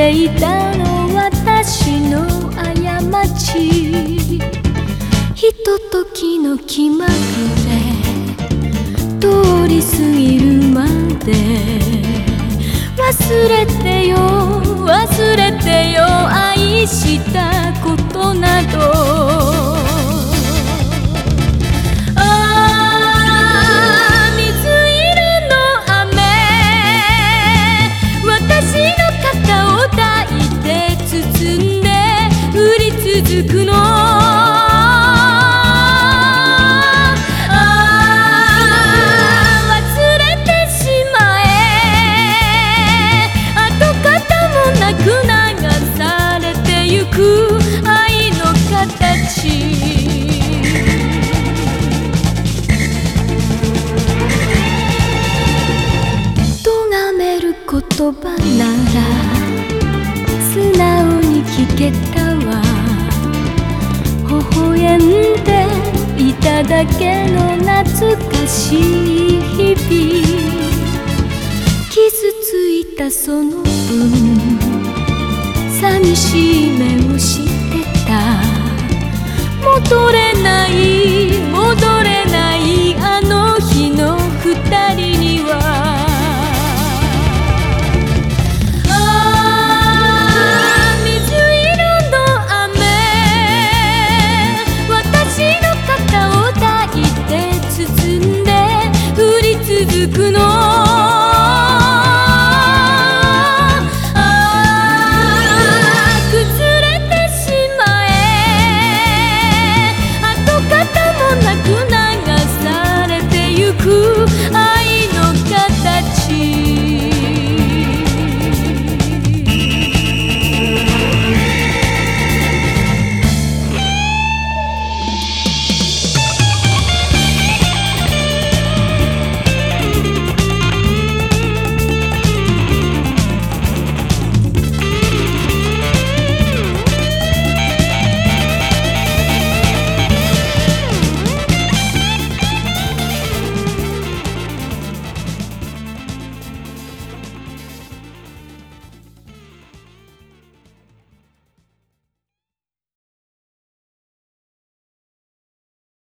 ていたの私の過ち。ひとときの気まぐれ通り過ぎるまで忘れてよ忘れてよ愛したことなど。続くの忘れてしまえ跡形もなく流されてゆく愛の形。咎める言葉なら素直に聞けたわ。微笑んでいただけの懐かしい日々。傷ついたその分寂しい目をしてた。戻れない戻